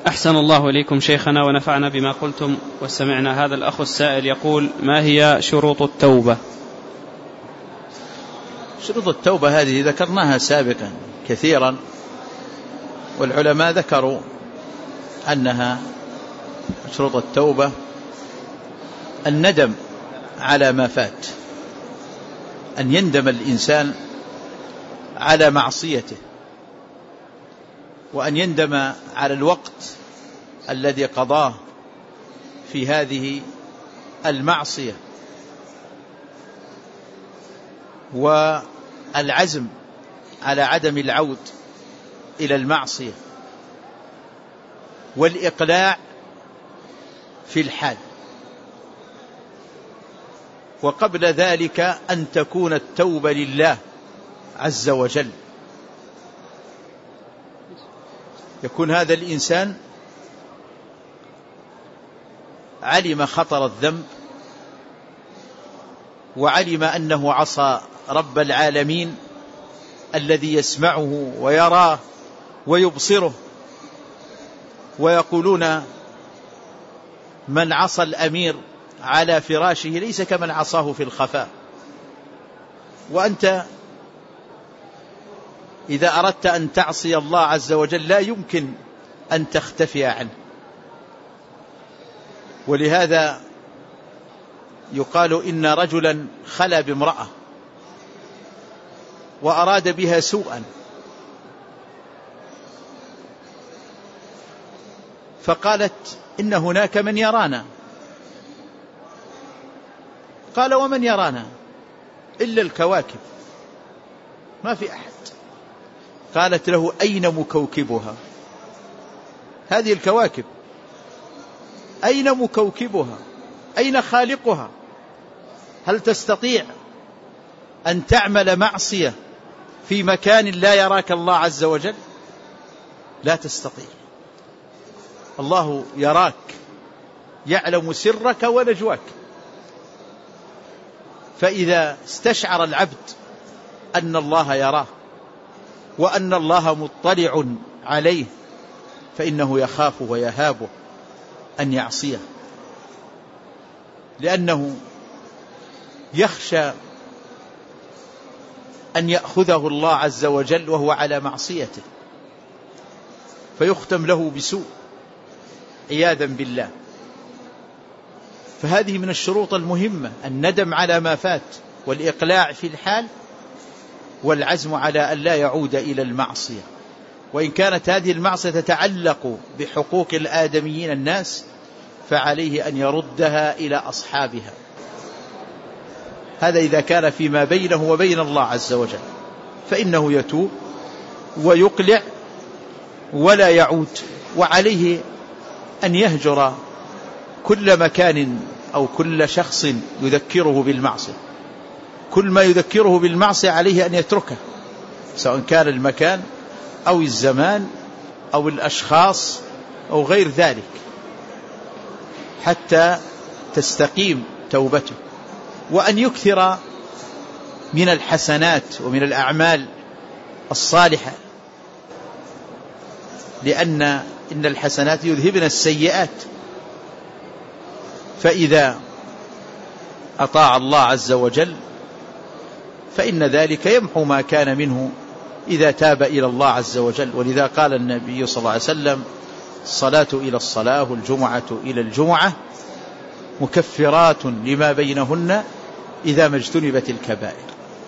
أحسن الله إليكم شيخنا ونفعنا بما قلتم وسمعنا. هذا الأخ السائل يقول: ما هي شروط التوبة؟ شروط التوبة هذه ذكرناها سابقا كثيرا، والعلماء ذكروا أنها شروط التوبة الندم على ما فات، أن يندم الإنسان على معصيته، وأن يندم على الوقت الذي قضاه في هذه المعصية، والعزم على عدم العود إلى المعصية، والإقلاع في الحال. وقبل ذلك أن تكون التوبة لله عز وجل، يكون هذا الإنسان علم خطر الذنب، وعلم أنه عصى رب العالمين الذي يسمعه ويراه ويبصره، ويقولون من عصى الأمير على فراشه ليس كمن عصاه في الخفاء. وأنت إذا أردت أن تعصي الله عز وجل لا يمكن أن تختفي عنه. ولهذا يقال إن رجلا خلا بامرأة وأراد بها سوءا، فقالت إن هناك من يرانا. قال: ومن يرانا؟ إلا الكواكب، ما في أحد. قالت له: أين مكوكبها؟ هذه الكواكب أين مكوكبها؟ أين خالقها؟ هل تستطيع أن تعمل معصية في مكان لا يراك الله عز وجل؟ لا تستطيع. الله يراك، يعلم سرك ونجواك. فإذا استشعر العبد أن الله يراه وأن الله مطلع عليه فإنه يخاف ويهابه أن يعصيه، لأنه يخشى أن يأخذه الله عز وجل وهو على معصيته فيختم له بسوء عياذا بالله. فهذه من الشروط المهمة: الندم على ما فات، والإقلاع في الحال، والعزم على أن لا يعود إلى المعصية. وإن كانت هذه المعصية تتعلق بحقوق الآدميين الناس فعليه أن يردها إلى أصحابها. هذا إذا كان فيما بينه وبين الله عز وجل، فإنه يتوب ويقلع ولا يعود. وعليه أن يهجر كل مكان أو كل شخص يذكره بالمعصية. كل ما يذكره بالمعصية عليه أن يتركه، سواء كان المكان أو الزمان أو الأشخاص أو غير ذلك، حتى تستقيم توبته. وأن يكثر من الحسنات ومن الأعمال الصالحة، لأن إن الحسنات يذهبن السيئات. فإذا أطاع الله عز وجل فإن ذلك يمحو ما كان منه إذا تاب إلى الله عز وجل. ولذا قال النبي صلى الله عليه وسلم: الصلاة إلى الصلاة والجمعة إلى الجمعة مكفرات لما بينهن إذا ما اجتنبت الكبائر.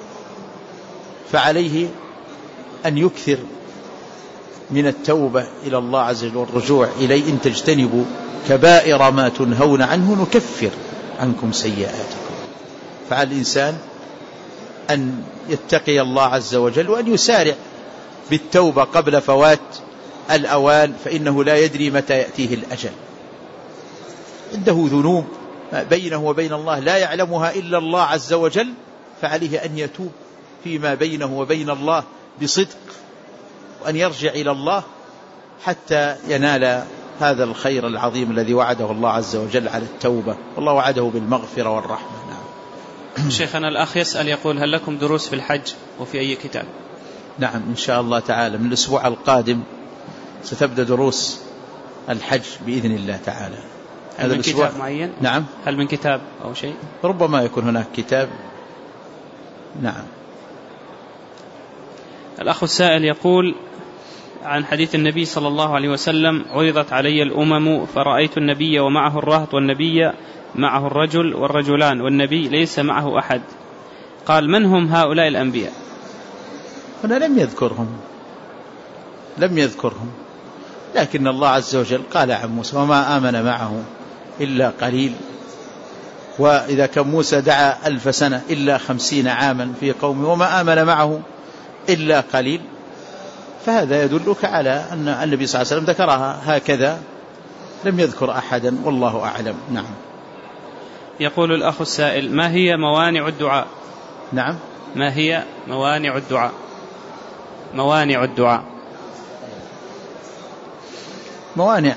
فعليه أن يكثر من التوبة إلى الله عز وجل والرجوع إليه: إن تجتنبوا كبائر ما تنهون عنه نكفر عنكم سيئاتكم. فعلى الإنسان أن يتقي الله عز وجل وأن يسارع بالتوبة قبل فوات الأوان، فإنه لا يدري متى يأتيه الأجل. عنده ذنوب بينه وبين الله لا يعلمها إلا الله عز وجل، فعليه أن يتوب فيما بينه وبين الله بصدق، وأن يرجع إلى الله حتى ينال هذا الخير العظيم الذي وعده الله عز وجل على التوبة. والله وعده بالمغفرة والرحمة. نعم. شيخنا الأخ يسأل يقول: هل لكم دروس في الحج وفي أي كتاب؟ نعم، إن شاء الله تعالى من الأسبوع القادم ستبدأ دروس الحج بإذن الله تعالى. هل من كتاب معين؟ نعم. هل من كتاب أو شيء؟ ربما يكون هناك كتاب. نعم. الأخ السائل يقول عن حديث النبي صلى الله عليه وسلم: عرضت علي الأمم فرأيت النبي ومعه الرهط والنبي معه الرجل والرجلان والنبي ليس معه أحد. قال: من هم هؤلاء الأنبياء؟ هنا لم يذكرهم، لكن الله عز وجل قال عن موسى: وما آمن معه إلا قليل. وإذا كان موسى دعا 1000 سنة إلا 50 عاما في قومه وما آمن معه إلا قليل، فهذا يدلك على أن النبي صلى الله عليه وسلم ذكرها هكذا، لم يذكر أحدا، والله أعلم. نعم. يقول الأخ السائل: ما هي موانع الدعاء؟ نعم. ما هي موانع الدعاء؟ موانع الدعاء. موانع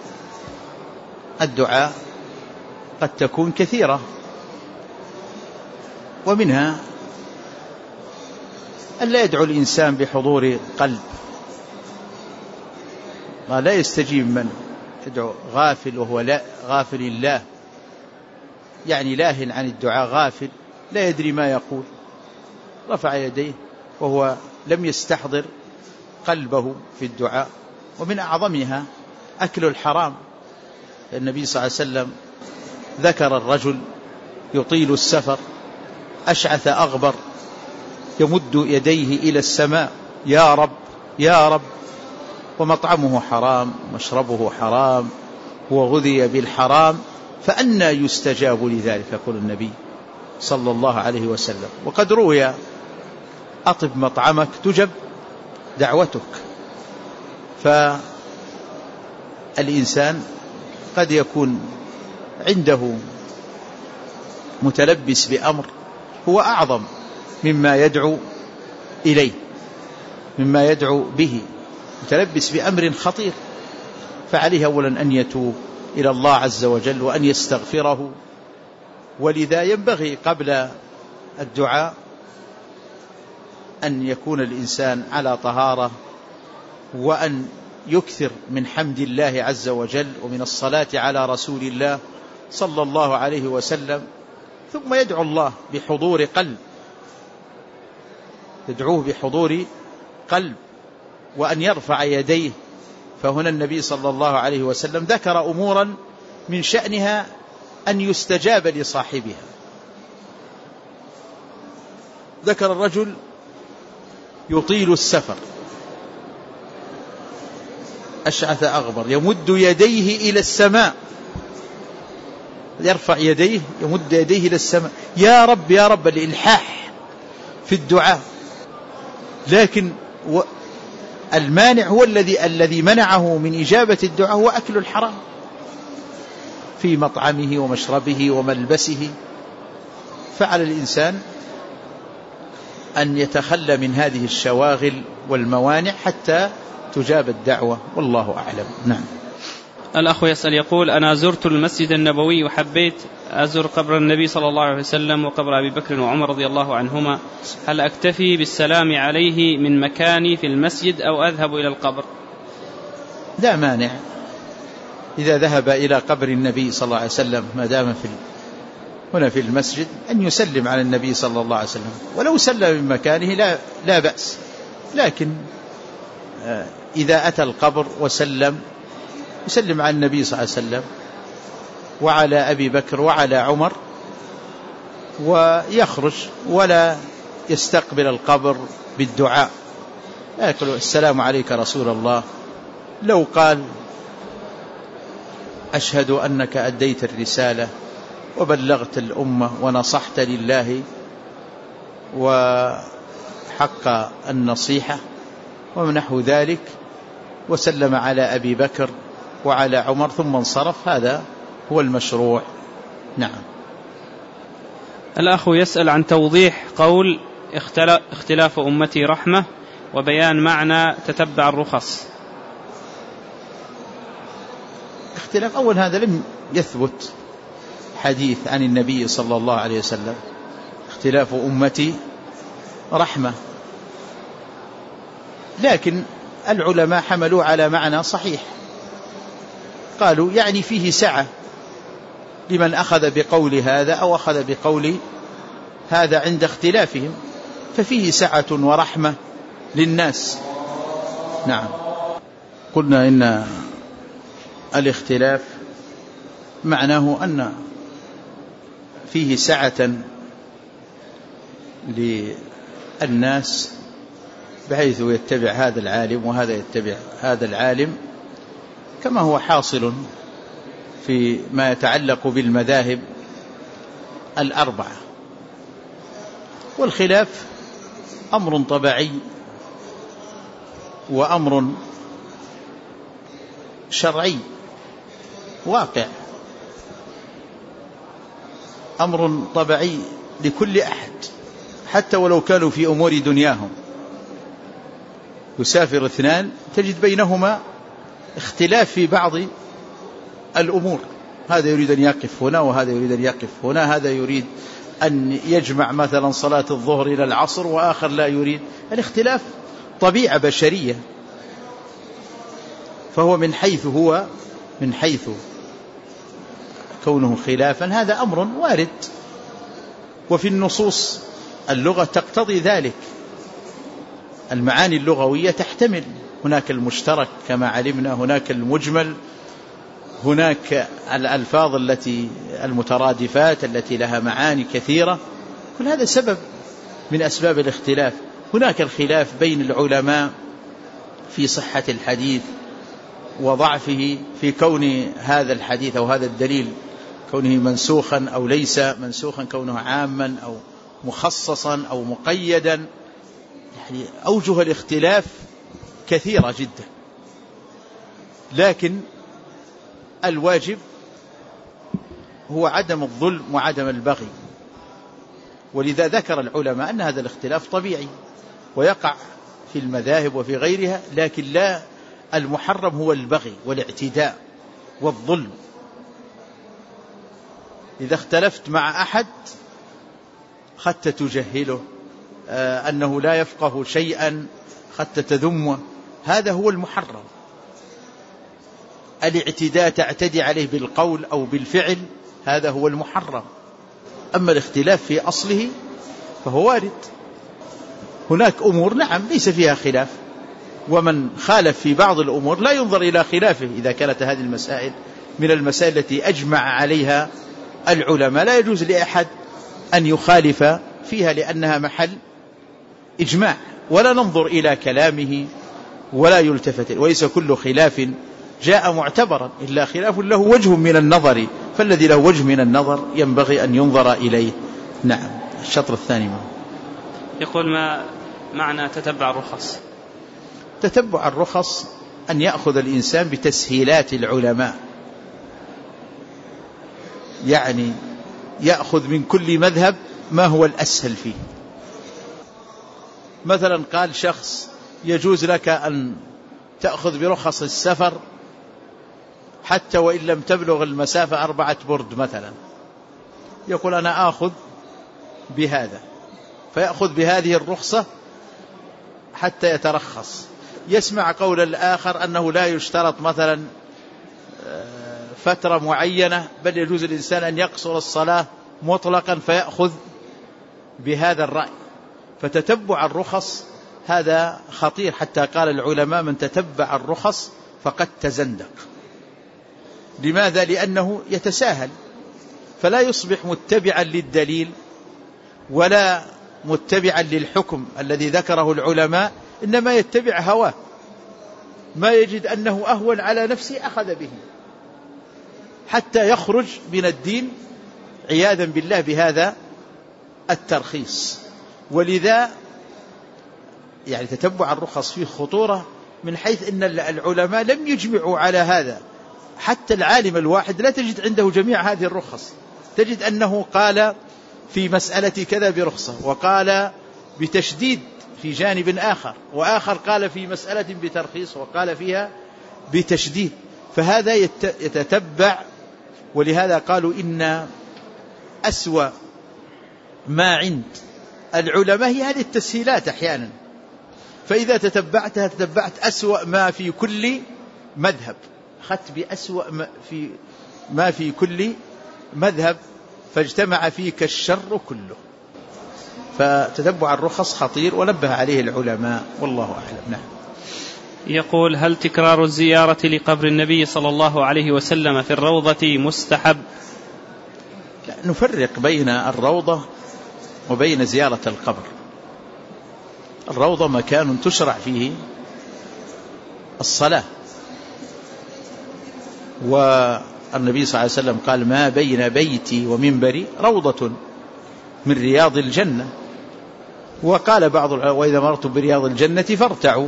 الدعاء قد تكون كثيرة، ومنها أن لا يدعو الإنسان بحضور قلب، لا يستجيب من يدعو غافل وهو لا غافل الله، يعني لاهٍ عن الدعاء، غافل لا يدري ما يقول، رفع يديه وهو لم يستحضر قلبه في الدعاء. ومن أعظمها أكل الحرام. النبي صلى الله عليه وسلم ذكر الرجل يطيل السفر أشعث أغبر يمد يديه إلى السماء: يا رب يا رب، ومطعمه حرام مشربه حرام وغذي بالحرام، فأنى يستجاب لذلك؟ يقول النبي صلى الله عليه وسلم. وقد روي: أطب مطعمك تجب دعوتك. فالإنسان قد يكون عنده متلبس بأمر هو أعظم مما يدعو إليه، مما يدعو به، متلبس بأمر خطير، فعليه أولا أن يتوب إلى الله عز وجل وأن يستغفره. ولذا ينبغي قبل الدعاء أن يكون الإنسان على طهارة، وأن يكثر من حمد الله عز وجل ومن الصلاة على رسول الله صلى الله عليه وسلم، ثم يدعو الله بحضور قلب، يدعوه بحضور قلب، وأن يرفع يديه. فهنا النبي صلى الله عليه وسلم ذكر أمورا من شأنها أن يستجاب لصاحبها. ذكر الرجل يطيل السفر أشعث أغبر يمد يديه إلى السماء، يرفع يديه، يمد يديه إلى السماء: يا رب يا رب، الإلحاح في الدعاء. لكن المانع هو الذي منعه من إجابة الدعاء هو أكل الحرام في مطعمه ومشربه وملبسه. فعلى الإنسان أن يتخلى من هذه الشواغل والموانع حتى تجاب الدعوة، والله أعلم. نعم. الأخ يسأل يقول: أنا زرت المسجد النبوي وحبيت أزر قبر النبي صلى الله عليه وسلم وقبر أبي بكر وعمر رضي الله عنهما، هل أكتفي بالسلام عليه من مكاني في المسجد أو أذهب إلى القبر؟ لا مانع إذا ذهب إلى قبر النبي صلى الله عليه وسلم ما دام هنا في المسجد أن يسلم على النبي صلى الله عليه وسلم، ولو سلم من مكانه لا بأس. لكن إذا أتى القبر وسلم، يسلم على النبي صلى الله عليه وسلم وعلى أبي بكر وعلى عمر، ويخرج ولا يستقبل القبر بالدعاء، لا يقول: السلام عليك رسول الله. لو قال: أشهد أنك أديت الرسالة وبلغت الأمة ونصحت لله وحق النصيحة ومنحو ذلك، وسلم على أبي بكر وعلى عمر ثم انصرف، هذا هو المشروع. نعم. الأخ يسأل عن توضيح قول: اختلاف أمتي رحمة، وبيان معنى تتبع الرخص. اختلاف، أول هذا لم يثبت حديث عن النبي صلى الله عليه وسلم اختلاف أمتي رحمة، لكن العلماء حملوا على معنى صحيح، قالوا يعني فيه سعة لمن أخذ بقول هذا أو أخذ بقول هذا عند اختلافهم، ففيه سعة ورحمة للناس. نعم. قلنا إن الاختلاف معناه أن فيه سعة للناس بحيث يتبع هذا العالم وهذا يتبع هذا العالم، كما هو حاصل في ما يتعلق بالمذاهب الأربعة. والخلاف أمر طبيعي وأمر شرعي واقع، أمر طبيعي لكل أحد، حتى ولو كانوا في أمور دنياهم. يسافر اثنان تجد بينهما اختلاف في بعض الأمور، هذا يريد أن يقف هنا وهذا يريد أن يقف هنا، هذا يريد أن يجمع مثلا صلاة الظهر إلى العصر وآخر لا يريد. الاختلاف طبيعة بشرية، فهو من حيث كونه خلافا هذا أمر وارد، وفي النصوص اللغة تقتضي ذلك، المعاني اللغوية تحتمل، هناك المشترك كما علمنا، هناك المجمل، هناك الألفاظ التي المترادفات التي لها معاني كثيرة، كل هذا سبب من أسباب الاختلاف. هناك الخلاف بين العلماء في صحة الحديث وضعفه، في كون هذا الحديث أو هذا الدليل كونه منسوخا أو ليس منسوخا، كونه عاما أو مخصصا أو مقيدا، يعني أوجه الاختلاف كثيرة جدا. لكن الواجب هو عدم الظلم وعدم البغي، ولذا ذكر العلماء أن هذا الاختلاف طبيعي ويقع في المذاهب وفي غيرها، لكن لا المحرم هو البغي والاعتداء والظلم. إذا اختلفت مع أحد حتى تجهله، أنه لا يفقه شيئا حتى تذمه، هذا هو المحرم. الاعتداء تعتدي عليه بالقول أو بالفعل، هذا هو المحرم. أما الاختلاف في أصله فهو وارد. هناك أمور نعم ليس فيها خلاف، ومن خالف في بعض الأمور لا ينظر إلى خلافه. إذا كانت هذه المسائل من المسائل التي أجمع عليها العلماء لا يجوز لأحد أن يخالف فيها، لأنها محل إجماع، ولا ننظر إلى كلامه ولا يلتفت. وليس كل خلاف جاء معتبرا إلا خلاف له وجه من النظر، فالذي له وجه من النظر ينبغي أن ينظر إليه. نعم. الشطر الثاني يقول: ما معنى تتبع الرخص؟ تتبع الرخص أن يأخذ الإنسان بتسهيلات العلماء، يعني يأخذ من كل مذهب ما هو الأسهل فيه. مثلا قال شخص: يجوز لك أن تأخذ برخص السفر حتى وإن لم تبلغ المسافة 4 برد مثلا، يقول: أنا آخذ بهذا، فيأخذ بهذه الرخصة حتى يترخص. يسمع قول الآخر أنه لا يشترط مثلا فترة معينة، بل يجوز الإنسان أن يقصر الصلاة مطلقا، فيأخذ بهذا الرأي. فتتبع الرخص هذا خطير، حتى قال العلماء: من تتبع الرخص فقد تزندق. لماذا؟ لأنه يتساهل، فلا يصبح متبعا للدليل ولا متبعا للحكم الذي ذكره العلماء، إنما يتبع هواه، ما يجد أنه أهون على نفسه أخذ به، حتى يخرج من الدين عياذا بالله بهذا الترخيص. ولذا يعني تتبع الرخص فيه خطورة، من حيث أن العلماء لم يجمعوا على هذا. حتى العالم الواحد لا تجد عنده جميع هذه الرخص، تجد أنه قال في مسألة كذا برخصة، وقال بتشديد في جانب آخر، وآخر قال في مسألة بترخيص وقال فيها بتشديد، فهذا يتتبع. ولهذا قالوا: إن أسوأ ما عند العلماء هي هذه التسهيلات أحيانا، فإذا تتبعتها تتبعت أسوأ ما في كل مذهب. أخذت بأسوأ ما في كل مذهب، فاجتمع فيك الشر كله. فتتبع الرخص خطير ونبه عليه العلماء، والله أعلم. نعم. يقول: هل تكرار الزيارة لقبر النبي صلى الله عليه وسلم في الروضة مستحب؟ لا، نفرق بين الروضة وبين زيارة القبر. الروضة مكان تشرع فيه الصلاة، والنبي صلى الله عليه وسلم قال: ما بين بيتي ومنبري روضة من رياض الجنة. وقال بعض: وإذا مرتم برياض الجنة فارتعوا،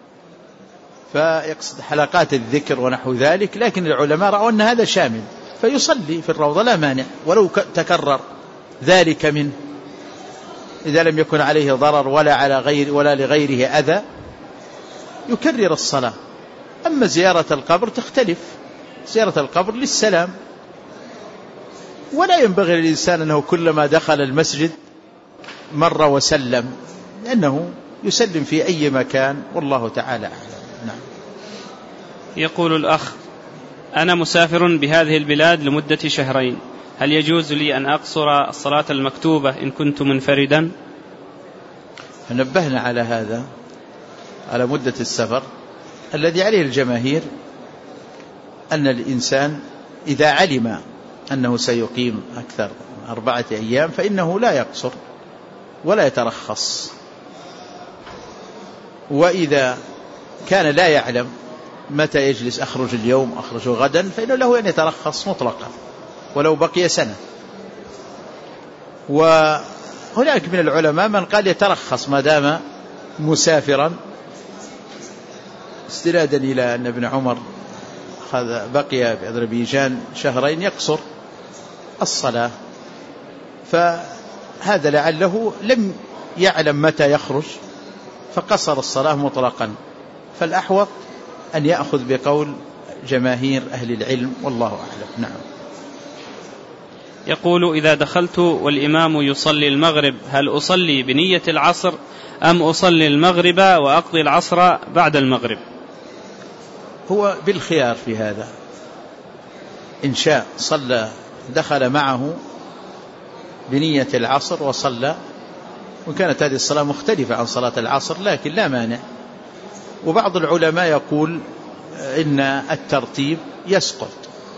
فيقصد حلقات الذكر ونحو ذلك. لكن العلماء رأوا أن هذا شامل، فيصلي في الروضة لا مانع، ولو تكرر ذلك منه، إذا لم يكن عليه ضرر ولا لغيره أذى يكرر الصلاة. أما زيارة القبر تختلف، زيارة القبر للسلام، ولا ينبغي للإنسان أنه كلما دخل المسجد مر وسلم، لأنه يسلم في أي مكان، والله تعالى أعلم. نعم. يقول الأخ: أنا مسافر بهذه البلاد لمدة شهرين، هل يجوز لي أن أقصر الصلاة المكتوبة إن كنت منفردا؟ نبهنا على هذا، على مدة السفر. الذي عليه الجماهير أن الإنسان إذا علم أنه سيقيم أكثر 4 أيام فإنه لا يقصر ولا يترخص. وإذا كان لا يعلم متى يجلس، أخرج اليوم أخرج غدا، فإنه له أن يترخص مطلقا ولو بقي سنة. وهناك من العلماء من قال يترخص ما دام مسافرا، استنادا إلى أن ابن عمر بقي بأذربيجان شهرين يقصر الصلاة، فهذا لعله لم يعلم متى يخرج فقصر الصلاة مطلقا. فالأحوط أن يأخذ بقول جماهير أهل العلم، والله أعلم. نعم. يقول: إذا دخلت والإمام يصلي المغرب هل أصلي بنية العصر أم أصلي المغرب وأقضي العصر بعد المغرب؟ هو بالخيار في هذا، إن شاء صلى دخل معه بنية العصر وصلى، وكانت هذه الصلاة مختلفة عن صلاة العصر لكن لا مانع. وبعض العلماء يقول إن الترتيب يسقط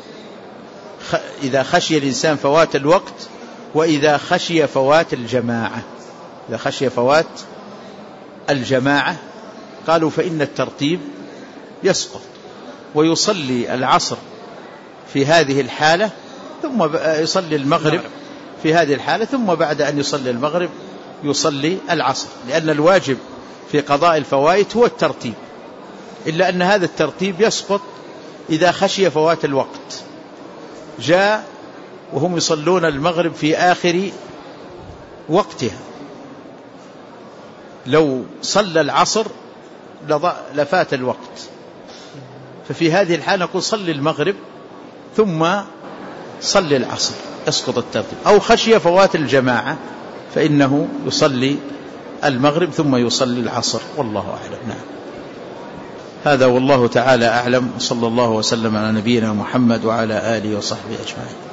إذا خشي الإنسان فوات الوقت، وإذا خشي فوات الجماعة. إذا خشي فوات الجماعة قالوا فإن الترتيب يسقط، ويصلي العصر في هذه الحالة ثم يصلي المغرب في هذه الحالة، ثم بعد أن يصلي المغرب يصلي العصر، لأن الواجب في قضاء الفوائت هو الترتيب، إلا أن هذا الترتيب يسقط إذا خشي فوات الوقت. جاء وهم يصلون المغرب في آخر وقتها، لو صلى العصر لفات الوقت، ففي هذه الحالة نقول صلي المغرب ثم صلي العصر، يسقط الترتيب. أو خشي فوات الجماعة فإنه يصلي المغرب ثم يصلي العصر، والله أعلم. نعم. هذا والله تعالى أعلم، صلى الله وسلم على نبينا محمد وعلى آله وصحبه أجمعين.